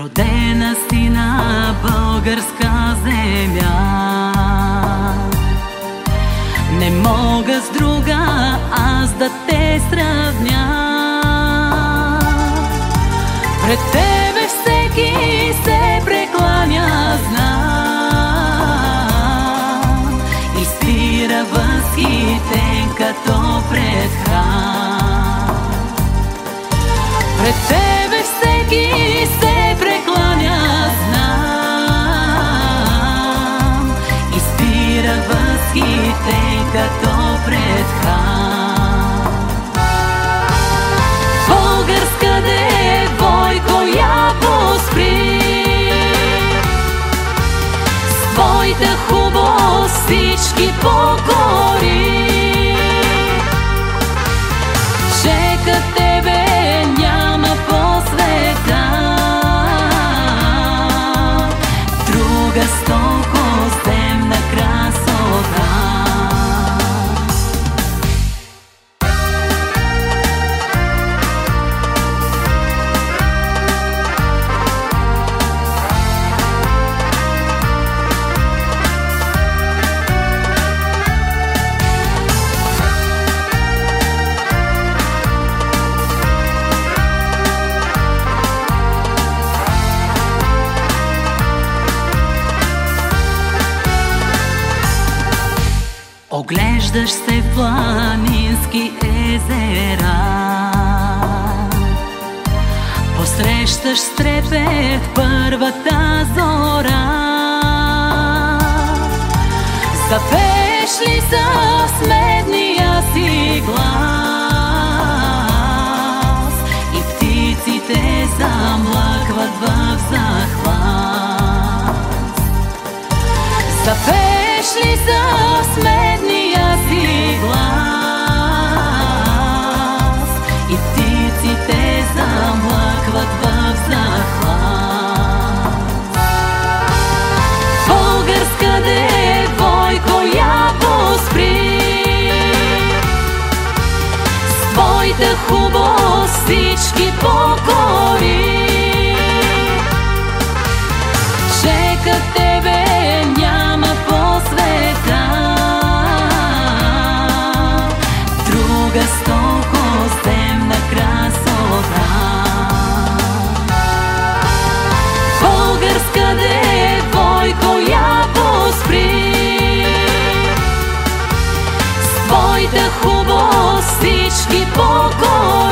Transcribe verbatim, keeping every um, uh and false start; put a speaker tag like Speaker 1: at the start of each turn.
Speaker 1: Родена си на българска земя, не мога с друга аз да те сравня. Пред тебе всеки се прекланя, знам, и спира възхитен като пред храм. Пред тебе всеки се прекланя, знам, и спира възхитен като пред храм. Българска девойко, я поспри, с твоята хубост всички покори. Чека тебе няма по света друга с толкова земна красота. Оглеждаш се в планински езера, посрещаш с трепет първата зора. Запееш ли с медния си глас и птиците замлъкват в захлас? Запееш ли с медния си глас и птиците замлъкват в захлас? Българска девойко, я поспри, с твоята хубост всички покори. Чека тебе няма по света друга с толкова земна красота. Българска девойко, я поспри, с твоята хубост всички покори.